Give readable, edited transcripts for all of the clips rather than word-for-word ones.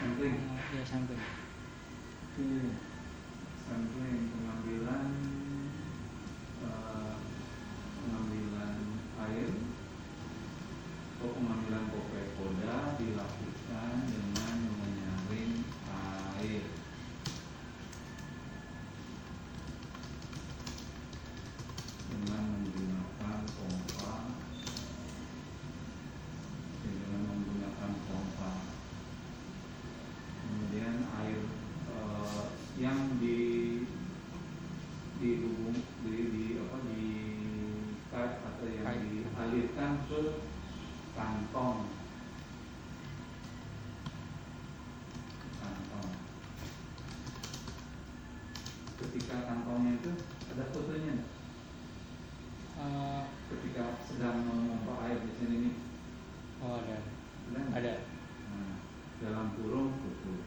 sampling. Ya sampling. Sampling pengambilan air atau pengambilan poda dilakukan dengan menyaring air dengan menggunakan pompa. Kemudian air yang dihubung atau yang dialirkan ke kantong. Ketika kantongnya itu ada fotonya enggak? Ketika sedang memompa air di sini nih. Oh ada. Nah, dalam kurung tutup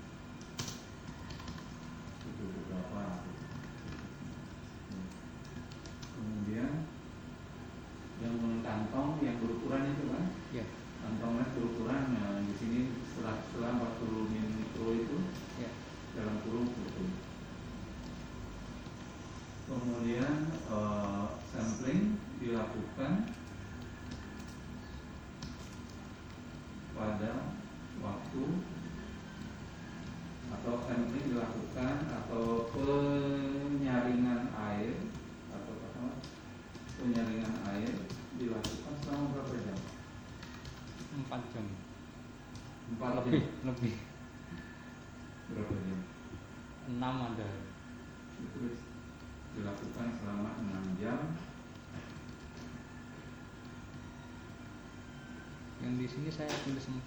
beberapa. Kemudian yang kantong yang berukuran itu kan? Ya. Kantongnya berukuran. Nah, di sini setelah 40 mikro itu ya. dalam kurung tutup. Kemudian sampling dilakukan pada waktu atau sampling dilakukan atau penyaringan air dilakukan selama berapa jam? 4 jam. 4 lebih. Berapa jam? 6 ada. Terus dilakukan selama 6 jam. Yang di sini saya tulis 4.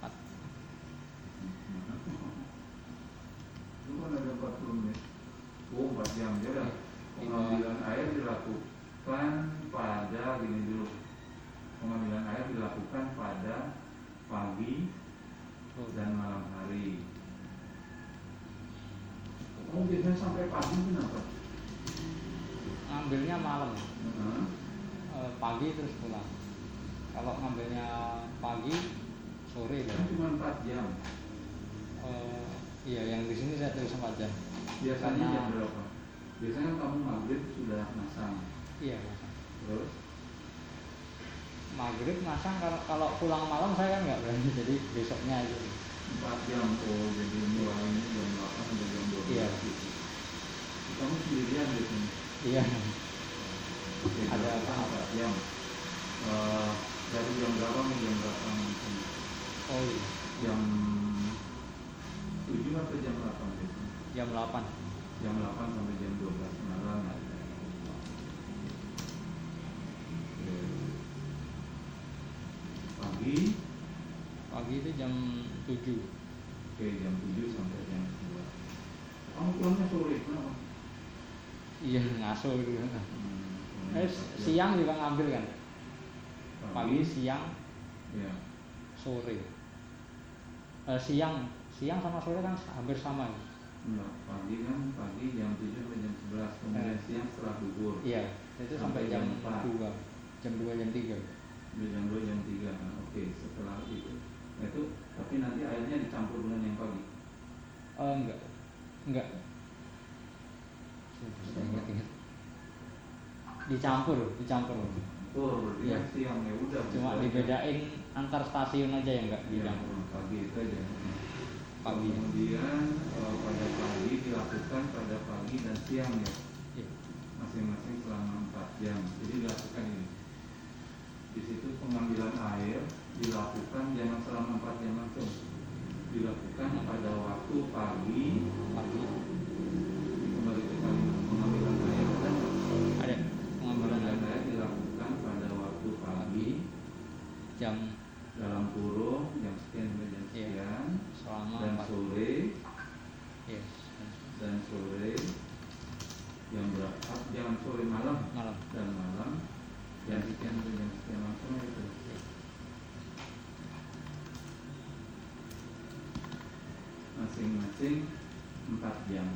Itu kan ada 40 menit. 4 jam ya. Pengambilan air dilakukan pada pengambilan air dilakukan pada pagi dan malam hari. Kamu biasanya sampai pagi kenapa? Ngambilnya malam. Pagi terus pulang. Kalau ngambilnya pagi sore kan cuma 4 jam. Iya, yang di sini saya tulis 4 jam. Biasanya jam berapa? Biasanya kamu maghrib sudah masang. Iya. Terus? Maghrib masang, kalau pulang malam saya kan nggak berani, jadi besoknya aja. 4 jam, jadi mulai jam 8 sampai jam 12. Iya. Gitu. Kamu sendirian di sini? Iya. Ada 4 jam. Dari jam berapa sampai jam berapa mungkin? Oh iya. Jam 7 atau jam 8 biasanya? Jam 8. Jam 8 sampai jam 12 malam. Pagi itu jam 7. Oke, jam 7 sampai jam 2. Kamu pulangnya sore, kenapa? Iya, ngasuh gitu. Siang juga ngambil kan? Pagi, siang, ya. Sore. Siang sama sore kan hampir sama ya? Enggak, pagi jam 7 sampai jam 11, kemudian siang setelah duhur. Iya, itu sampai jam 2. Jam 2, jam 3. Jam 2, jam 3. Oke, setelah itu. Itu tapi nanti airnya dicampur dengan yang pagi. Enggak. Saya ingat. Dicampur. Iya. Siang ya udah. Cuma dibedain antar stasiun aja ya, enggak dicampur. Pagi itu aja. Pagi. Kemudian pada pagi dilakukan pada pagi dan siang ya. Iya. Masing-masing selama 4 jam. Jadi dilakukan ini. Di situ pengambilan air dilakukan jangan selama 4 jam langsung. Dilakukan pada waktu pagi. Kembali ke kalimat pengambilan air ada pengambilan air dilakukan pada waktu pagi jam dalam kurung jam sekian sampai jam sekian, selama dan sore yes. Dan sore jam berapa? Jangan sore, malam. Dan malam jam sekian sampai jam sekian langsung itu. Masing-masing 4 jam.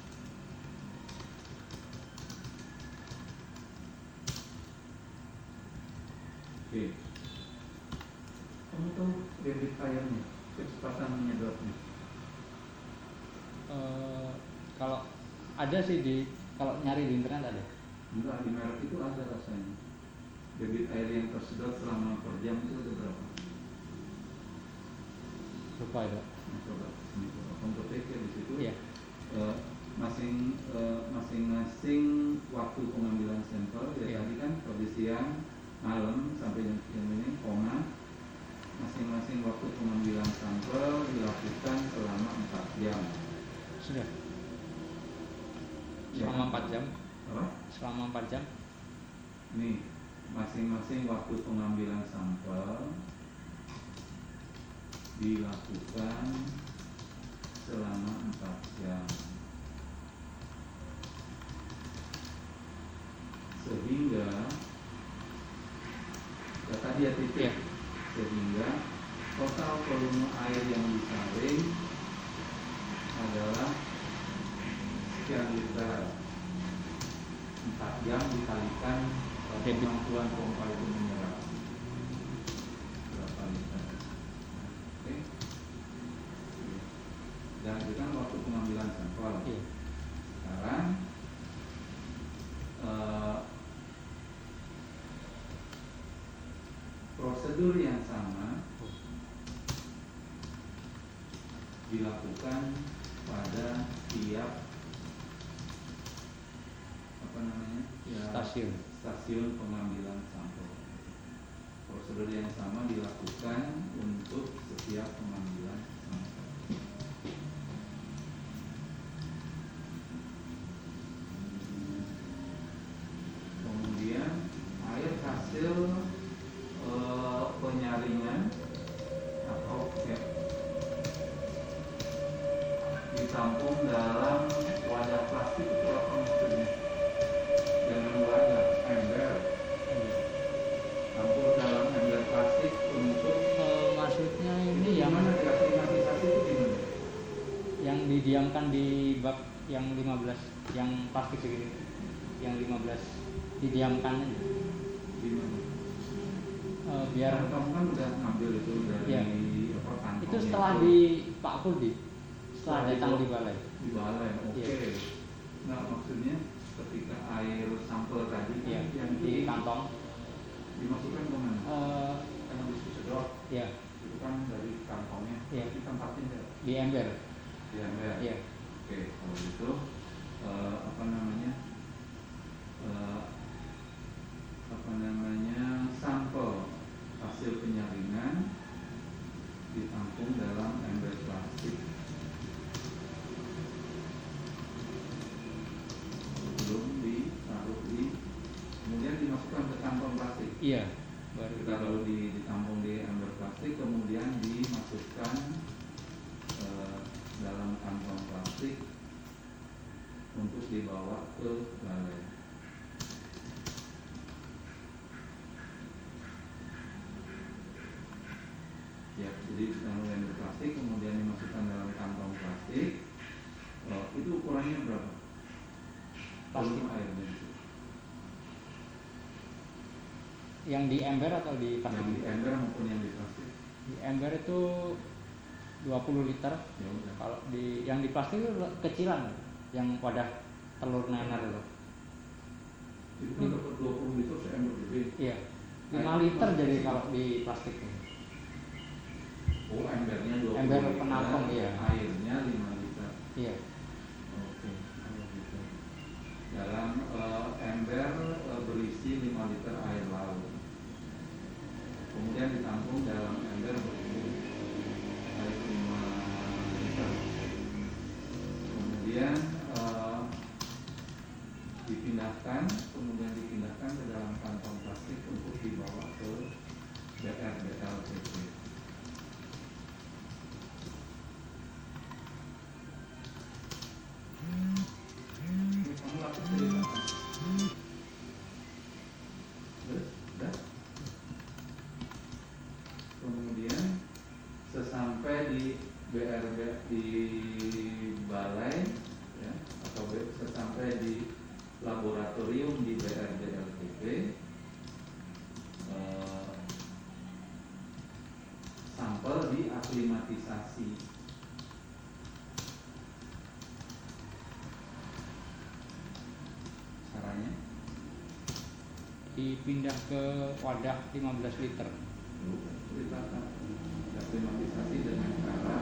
Oke. Kamu tahu debit airnya, kecepatan menyedotnya? Kalau ada sih kalau nyari di internet ada. Enggak, di merek itu ada rasanya. Debit air yang tersedot selama per jam itu ada berapa? Lupa itu. Nah, coba ini coba komputer di situ. Iya. Masing-masing waktu pengambilan sampel ya Iya. tadi kan pagi siang malam sampai jam ini koma, masing-masing waktu pengambilan sampel dilakukan selama 4 jam. Sudah. Ya. Selama 4 jam. Apa? Selama 4 jam. Nih, masing-masing waktu pengambilan sampel dilakukan selama 4 jam. Sehingga ya tadi ya titik. Iya. Sehingga total volume air yang disaring adalah sekian liter. 4 jam dikalikan kemampuan pompa itu menyerap berapa liter. Oke. Dan itu kan waktu pengambilan sampel. Iya. Sekarang prosedur yang sama dilakukan pada tiap stasiun pengambilan sampel. Prosedur yang sama dilakukan untuk setiap pengambilan sampel. Kemudian air hasil penyaringan atau ditampung dalam wadah plastik itu apa maksudnya? Jangan wadah, ember. Tampung dalam ember plastik untuk Maksudnya ini itu yang gimana aklimatisasi itu gimana? yang didiamkan di bak yang 15, yang plastik segini, yang 15 didiamkan aja. Gimana? Biar Kamu kan udah ngambil itu dari Iya. apa kantong itu setelah di Pak Kuldi, setelah datang di balai. di balai, oke. Iya. Nah maksudnya ketika air sampel tadi Iya, yang di itu kantong. dimasukkan ke mana? Eh, Kan habis disedot, ya, itu kan dari kantongnya, Iya. ditempatin ya di ember. di ember. Iya. Oke, kalau gitu apa namanya sampel hasil penyaringan ditampung dalam ember plastik sebelum ditaruh kemudian dimasukkan ke kantong plastik. Iya, baru Ditaruh ditampung di ember plastik, kemudian dimasukkan dalam kantong plastik untuk dibawa ke balai. Ya, jadi ditaruh di ember plastik, kemudian dimasukkan dalam kantong plastik. Itu ukurannya berapa? Plastik. Volume airnya. yang di ember atau di plastik? Yang di ember maupun yang di plastik. Di ember itu 20 liter. Ya udah. Kalau yang di plastik itu kecilan, yang wadah telur nener itu. Itu kan dapat 20 liter seember gede. Iya. 5 liter jadi kalau di plastik itu. Oh, embernya 20 Ember liter. penampung, iya. Airnya 5 liter. Iya. Oke, kalau gitu. Dalam ember berisi 5 liter air laut. Kemudian ditampung dalam ember berisi air 5 liter. Kemudian kemudian dipindahkan ke dalam kantong plastik untuk dibawa ke BRBLTP. Kamu lakukan dari mana? Dah. Kemudian sesampai di BRB di balai ya, atau sesampai di laboratorium di BRBLTP, sampel diaklimatisasi dipindah ke wadah 15 liter. Ceritakan aklimatisasi dengan cara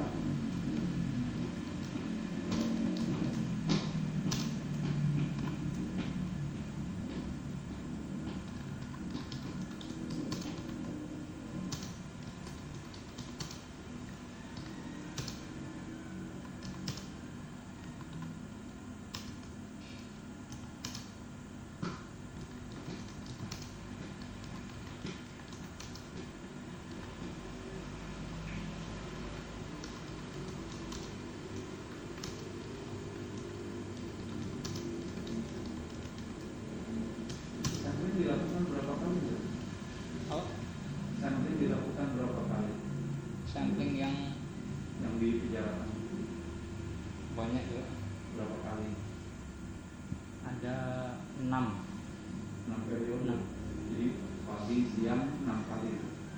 sampling dilakukan berapa kali? Oh, Sampling dilakukan berapa kali? sampling yang Yang dipijarakan banyak ya, berapa kali? ada 6. 6 periode. Enam. Jadi pagi siang 6 kali.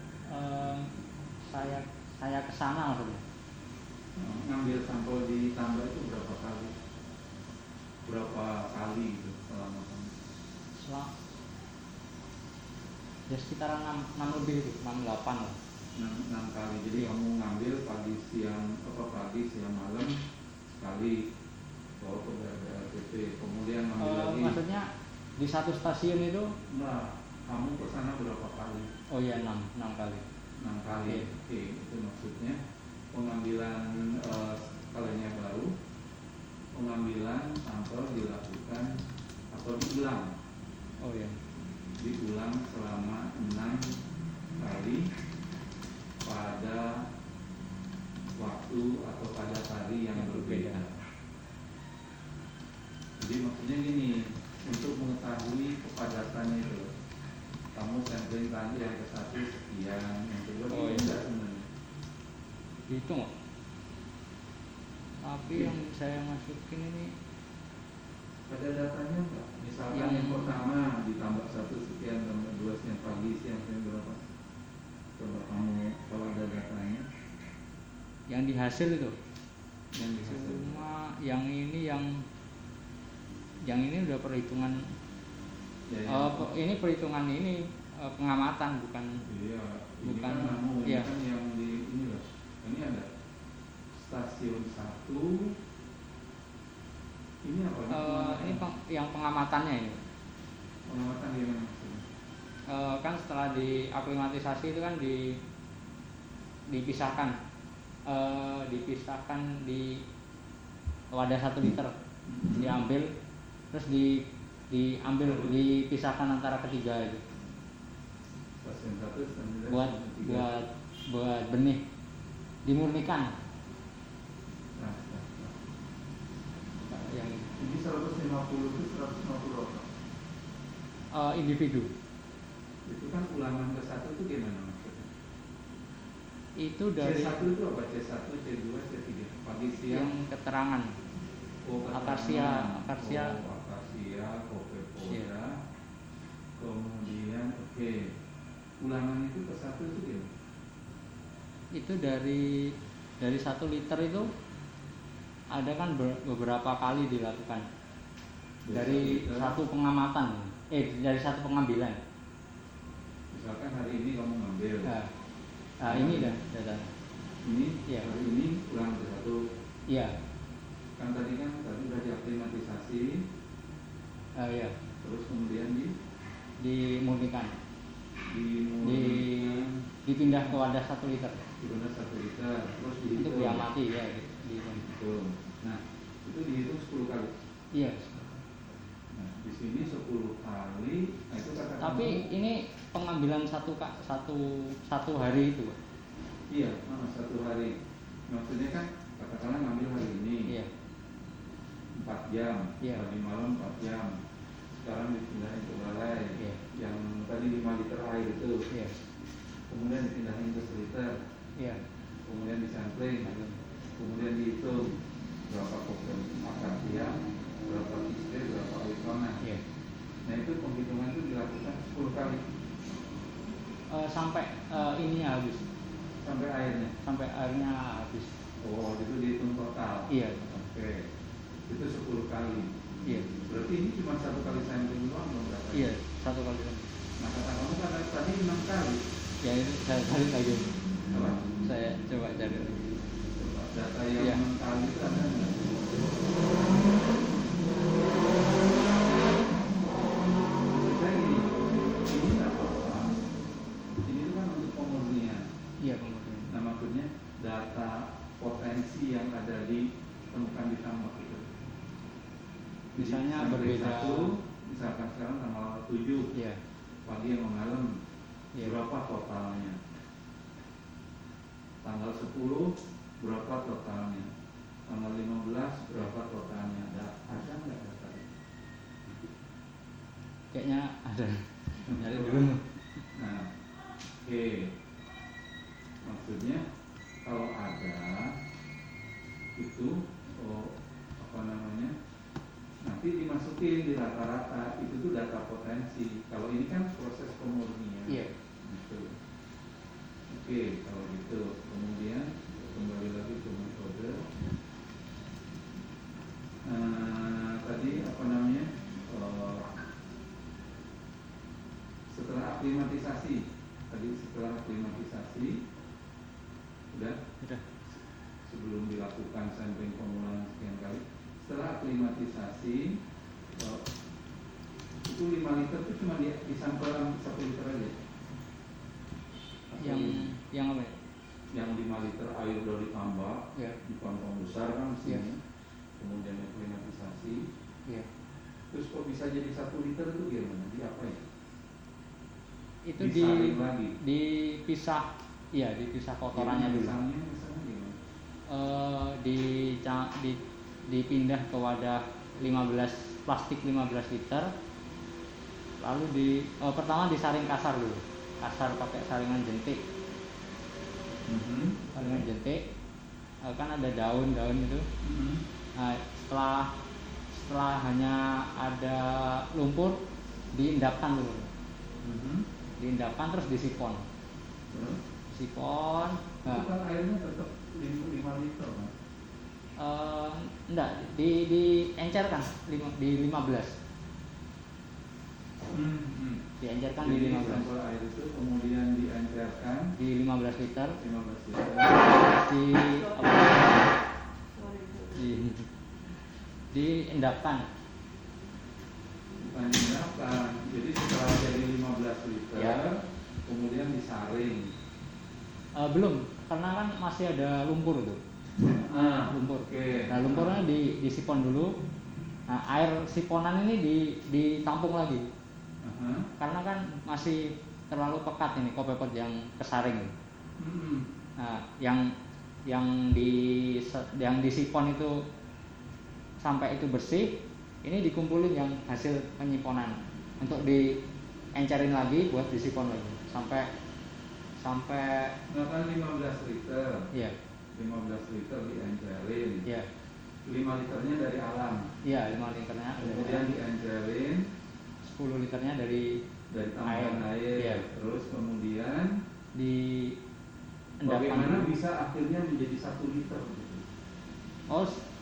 Saya kesana maksudnya. Ngambil sampel ditambah itu berapa kali? Berapa kali gitu selama kamu? Ya sekitar 6 lebih itu, 6 8 lah. 6 kali. Jadi kamu ngambil pagi siang malam sekali. Bawa ke BLPT. Kemudian ngambil lagi. Maksudnya di satu stasiun itu? Nah, kamu ke sana berapa kali? Oh iya 6 kali. 6 kali. Iya. Oke, itu maksudnya pengambilan skalanya baru. Pengambilan sampel dilakukan atau diulang. Oh iya. Diulang selama 6 kali pada waktu atau pada hari yang berbeda. Jadi maksudnya gini, untuk mengetahui kepadatannya itu, kamu sampling tadi yang ke satu sekian, yang kedua Oh, iya. enggak sebenarnya. Itu nggak? Tapi Iya. yang saya masukin ini Ada datanya enggak? Misalkan Yang- yang pertama ditambah satu sekian, tambah dua siang pagi, siang berapa? Coba kamu kalau ada datanya yang di hasil itu. yang dihasil. Cuma yang ini udah perhitungan. Ya, Ini perhitungan ini pengamatan bukan. Iya, ini Bukan, kan namun iya. ini kan yang di ini loh. Ini ada stasiun 1. Ini apa? Ini yang pengamatannya ini. Pengamatan di mana maksudnya? Kan setelah diaklimatisasi itu kan dipisahkan di wadah 1 liter, diambil terus diambil dipisahkan antara ketiga itu Stasiun 1, stasiun 2, buat stasiun 3. buat benih dimurnikan. Nah. Yang Ini 150 itu 150 apa? individu Itu kan ulangan ke 1 itu gimana maksudnya? itu dari C1 itu apa? C1, C2, C3. Pagi siang. yang keterangan Akasia. Coca-Cola. Iya. Kemudian ulangan itu ke 1 itu gimana? itu dari 1 liter itu ada kan beberapa kali dilakukan dari Dari 1 liter. satu pengamatan dari satu pengambilan. Misalkan hari ini kamu ngambil. Nah ini dah datanya. Ini Iya. hari ini ulangan ke 1. Iya. Kan tadi udah diaklimatisasi. Iya. Terus kemudian Dimurnikan. dimulai Dipindah ke wadah 1 liter Dipindah 1 liter. Terus untuk dihitung. diamati ya. Betul. Nah, itu dihitung 10 kali. Iya. Nah, di sini 10 kali. Nah, itu katakan. Tapi ini pengambilan satu hari itu. Iya, 1 hari. Maksudnya kan katakanlah ngambil hari ini. Iya. 4 jam. Iya. Tadi malam 4 jam. Sekarang dipindahin ke balai. Iya. Yang tadi 5 liter air itu. Iya. Kemudian dipindahin ke 1 liter. Iya. Kemudian disampling. Kemudian dihitung berapa program akasia, berapa kiste, berapa awikona. Iya. Nah, itu penghitungan itu dilakukan 10 kali Sampai ininya habis. sampai airnya. Sampai airnya habis. Oh, itu dihitung total. Iya. Oke. Itu 10 kali. Iya. Berarti ini cuma 1 kali sampling doang dong berapa? Iya, 1 kali. Nah kata kamu kan tadi 6 kali. Ya ini saya cari lagi. Apa? Saya coba cari lagi. Coba data yang Iya. 6 kali itu ada nggak? Saya ini nggak apa-apa. Ini tuh kan untuk pemurnian. Iya kemudian. Nah maksudnya data potensi yang ada ditemukan di tambak itu. Jadi Misalnya sampai berbeda. misalkan sekarang tanggal 7 Iya. pagi sama malam, Iya. berapa totalnya? Tanggal 10 berapa totalnya? Tanggal 15 berapa totalnya? Ada nggak data? Kayaknya ada. Nyari dulu. Nah, oke. Maksudnya kalau ada itu apa namanya? Nanti dimasukin di rata-rata itu tuh data potensi. Kalau ini kan proses pemurnian. Iya. Gitu. Oke, kalau gitu kemudian kembali lagi ke metode. Tadi apa namanya? Setelah aklimatisasi, udah Udah. sebelum dilakukan sampling pengulangan sekian kali. Setelah aklimatisasi, itu 5 liter itu cuma disampel 1 liter aja. Atau Yang apa ya? yang 5 liter air udah ditambah Iya. di kantong besar kan sini, Iya. kemudian aklimatisasi. Iya. Terus kok bisa jadi 1 liter itu gimana? Diapain? Itu Disaring lagi. dipisah. Iya, dipisah kotorannya dulu. Misalnya gimana? Dipindah ke wadah 15 plastik 15 liter. Lalu pertama disaring kasar dulu. Kasar pakai saringan jentik. Saringan jentik. Kan ada daun-daun itu. Nah, setelah hanya ada lumpur, diendapkan dulu. Diendapkan terus disipon. Sipon. Itu kan airnya tetap 5 liter kan? Enggak, diencerkan di 15. Diencerkan di Jadi 15. sampel air itu kemudian diencerkan Di 15 liter. 15 liter. Di diendapkan. Bukan diendapkan. Jadi setelah jadi 15 liter, Ya. kemudian disaring. Belum, karena kan masih ada lumpur itu. Lumpur. Oke. Nah, lumpurnya disipon dulu. Nah, air siponan ini ditampung lagi. Karena kan masih terlalu pekat ini kopepot yang kesaring. Nah, yang disipon itu sampai itu bersih, ini dikumpulin yang hasil penyiponan untuk diencerin lagi buat disipon lagi sampai Nah kan 15 liter. iya 15 liter diencerin. iya 5 liternya dari alam. iya 5 liternya Kemudian diencerin 10 liternya dari tambahan air. Iya. Terus kemudian diendapkan bagaimana dulu. bisa akhirnya menjadi 1 liter? Oh,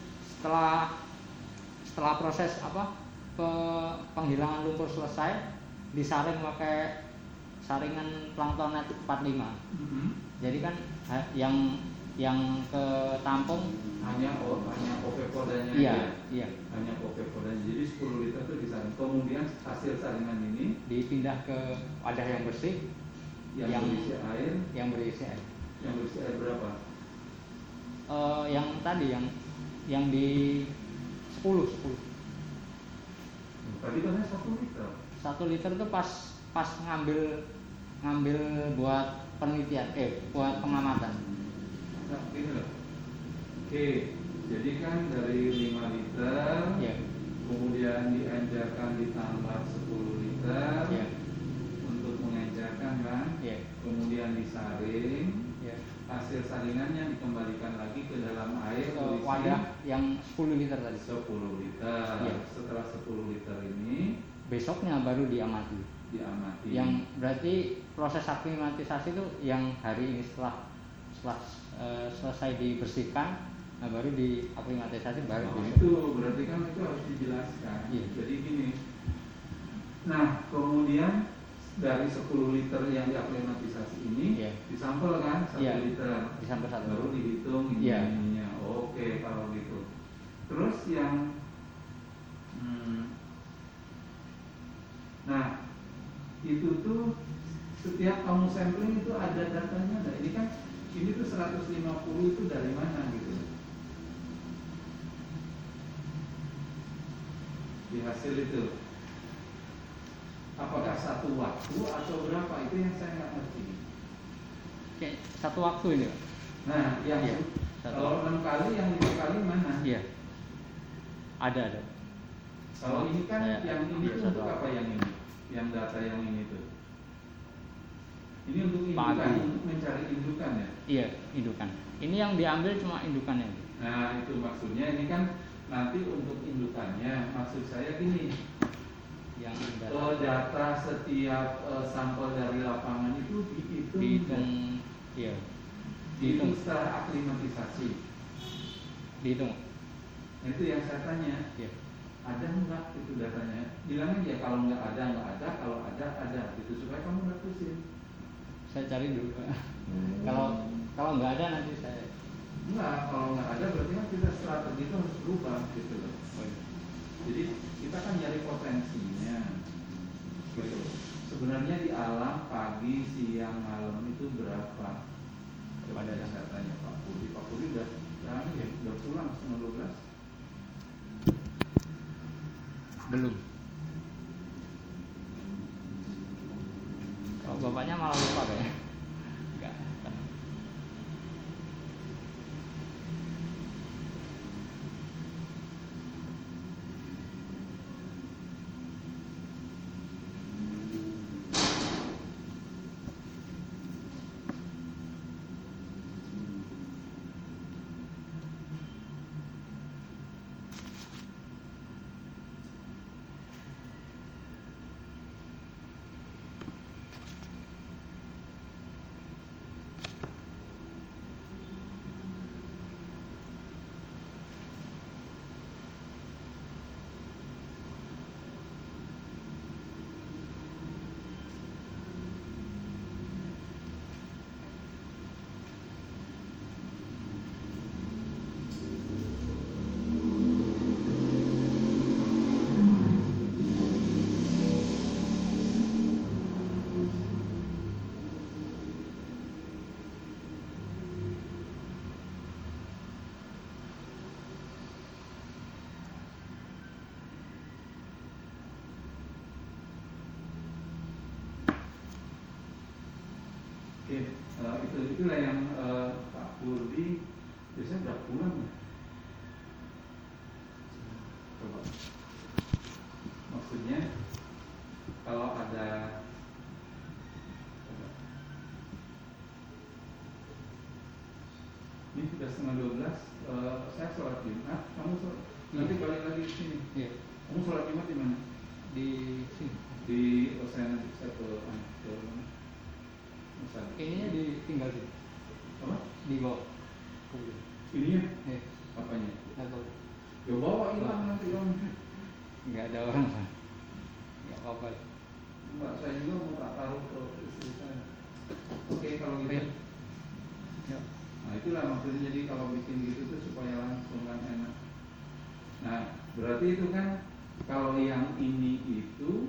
setelah proses penghilangan lumpur selesai, disaring pakai saringan plankton net 45. Jadi kan yang ke tampung hanya kopepodanya iya hanya kopepodanya. Jadi 10 liter itu disaring. Kemudian hasil saringan ini dipindah ke wadah yang bersih yang berisi air. yang berisi air. Yang berisi air berapa? Yang tadi yang di 10. Tadi katanya 1 liter. 1 liter itu pas ngambil buat penelitian, buat pengamatan. Nah, ini loh. Oke, jadi kan dari 5 liter, Ya. kemudian diencerkan ditambah 10 liter Ya. untuk mengencerkan kan, Ya. kemudian disaring, Ya. hasil saringannya dikembalikan lagi ke dalam air Ke berisi wadah yang 10 liter tadi. 10 liter. Ya. Setelah 10 liter ini Besoknya baru diamati. diamati. Yang berarti proses aklimatisasi itu yang hari ini setelah selesai dibersihkan, nah baru diaklimatisasi baru Nah, besok. itu berarti kan itu harus dijelaskan. Iya. Jadi gini. Nah, kemudian dari 10 liter yang diaklimatisasi ini disampel kan 1 liter, disampel 1 baru dihitung ininya. Oke, kalau gitu. Terus yang nah itu tuh setiap kamu sampling itu ada datanya. Nah ini kan ini tuh 150 itu dari mana gitu di hasil itu. Apakah satu waktu atau berapa? Itu yang saya nggak ngerti. Oke, satu waktu ini Pak. Nah yang kalau 6 kali, yang 5 kali mana? Iya, ada. Kalau ini kan yang ini tuh untuk waktu. apa yang ini? Yang data yang ini tuh ini untuk indukan, untuk mencari indukan ya? Iya, indukan. Ini yang diambil cuma indukannya. Nah itu maksudnya ini kan nanti untuk indukannya. Maksud saya gini, yang data setiap sampel dari lapangan itu dihitung. Iya. Dihitung setelah aklimatisasi. Dihitung. Itu yang saya tanya. Iya. Ada enggak itu datanya? Bilangnya ya kalau enggak ada, kalau ada gitu supaya kamu enggak pusing. Saya cari dulu. Kalau nggak ada nanti saya. Enggak, kalau nggak ada berarti kan kita strategi itu harus berubah gitu loh. Jadi kita kan nyari potensinya. Gitu. Sebenarnya di alam pagi, siang, malam itu berapa? Coba ada saya tanya Pak Pudi. Pak Pudi udah pulang setengah 12. Belum. Kalau bapaknya malah lupa kayaknya. Enggak. Oke, itulah yang Pak Purdi biasanya udah pulang ya. Coba. Maksudnya kalau ada ini sudah setengah 12, saya sholat Jumat, kamu sholat, nanti balik lagi ke sini. Iya. Kamu sholat Jumat di mana? Di sini. Di saya nanti bisa ke Ininya ditinggal sih. Apa? Di bawah. Ininya? Iya. Apanya? Nggak tahu. Ya bawa hilang nanti dong. Nggak ada orang. Nggak apa-apa. Mbak saya juga mau tak taruh ke istri saya. Oke, kalau gitu. Ya. Nah itulah maksudnya, jadi kalau bikin gitu tuh supaya langsung kan enak. Nah berarti itu kan kalau yang ini itu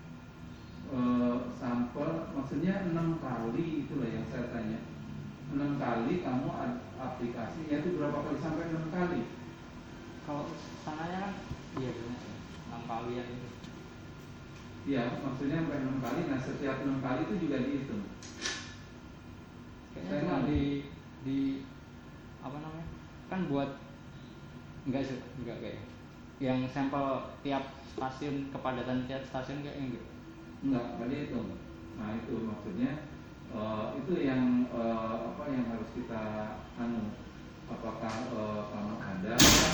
sampel, maksudnya 6 kali, itulah yang saya tanya. 6 kali kamu aplikasinya itu berapa kali sampai 6 kali? Kalau sananya kan iya benar 6 kalian itu. Iya, maksudnya sampai 6 kali. Nah setiap 6 kali itu juga dihitung. Kayaknya cuma di apa namanya? Kan buat enggak kayak yang sampel tiap stasiun, kepadatan tiap stasiun kayaknya enggak. Enggak dihitung. Nah itu maksudnya itu yang apa yang harus kita apakah kamu ada,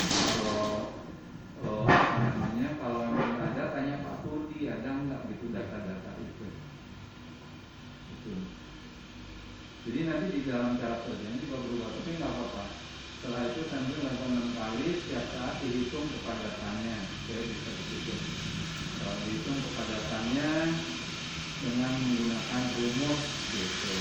kalau namanya kalau memang ada tanya Pak Purdi ada enggak gitu data-data itu. Gitu. Jadi nanti di dalam cara kerjanya juga berubah, tapi nggak apa-apa. Setelah itu sambil melakukan 6 kali, setiap saat dihitung kepadatannya. Saya bisa begitu. Dihitung kepadatannya, dengan menggunakan rumus gitu.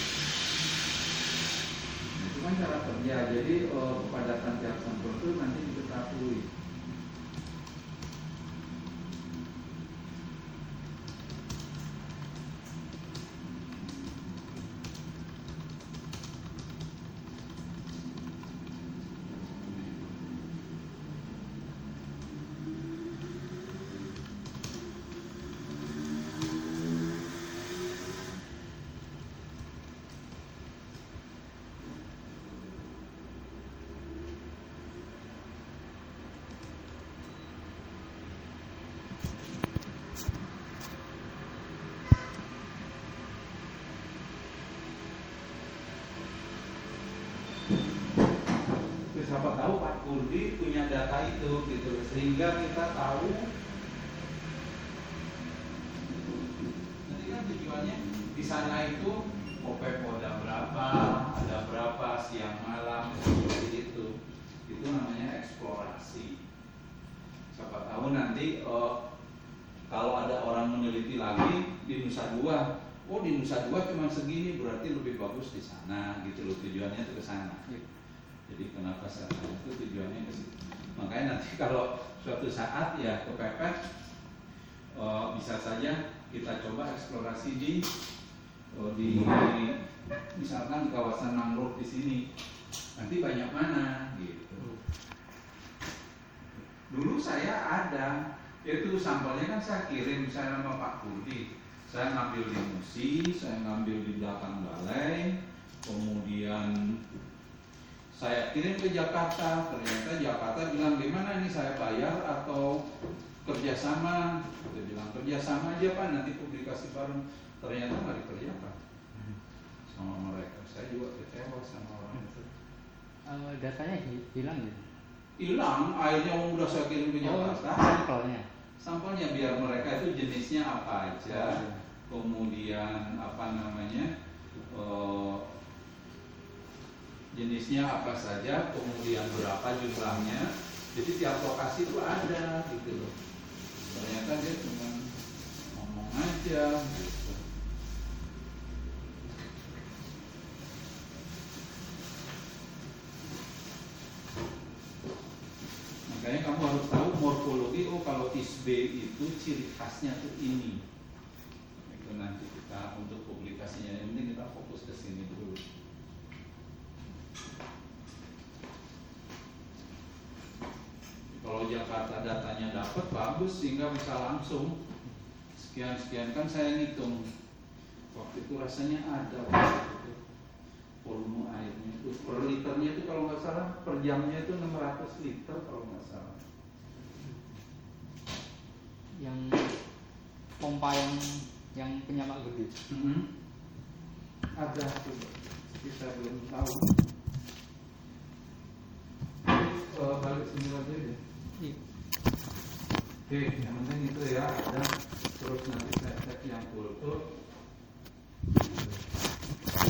Nah, itu kan cara kerja. Jadi kepadatan tiap sampel itu nanti diketahui. Siapa tahu Pak Kurdi punya data itu gitu, sehingga kita tahu. Nanti kan tujuannya di sana itu Poda berapa, ada berapa siang malam seperti itu. Itu namanya eksplorasi. Siapa tahu nanti kalau ada orang meneliti lagi di Nusa Dua, oh di Nusa Dua cuma segini, berarti lebih bagus di sana gitu loh, tujuannya itu ke sana. Jadi kenapa saya itu tujuannya ke situ. Makanya nanti kalau suatu saat ya kepepet, bisa saja kita coba eksplorasi di misalkan di kawasan mangrove di sini. Nanti banyak mana gitu. Dulu saya ada, itu sampelnya kan saya kirim, saya nama Pak Budi. Saya ngambil di Musi, saya ngambil di belakang balai, kemudian saya kirim ke Jakarta. Ternyata Jakarta bilang gimana ini, saya bayar atau kerjasama? Dia bilang kerjasama aja Pak, nanti publikasi bareng. Ternyata nggak dikerjakan sama mereka. Saya juga kecewa sama orang itu. Datanya hilang ya? Hilang, akhirnya udah saya kirim ke Jakarta. Sampelnya biar mereka itu jenisnya apa aja, kemudian apa namanya, jenisnya apa saja, kemudian berapa jumlahnya. Jadi tiap lokasi itu ada gitu loh. Ternyata dia cuma ngomong aja gitu. Makanya kamu harus tahu morfologi. Oh kalau TISB itu ciri khasnya tuh ini. Itu nanti kita untuk publikasinya, yang penting kita fokus ke sini dulu. Kalau Jakarta datanya dapat bagus, sehingga bisa langsung sekian kan saya ngitung. Waktu itu rasanya ada waktu itu volume airnya itu per liternya itu kalau nggak salah, per jamnya itu 600 liter kalau nggak salah. Yang pompa yang punya Pak Gede. Ada coba, tapi saya belum tahu. Balik sini lagi deh. Oke, yang penting itu ya ada. Terus nanti saya cek yang kultur.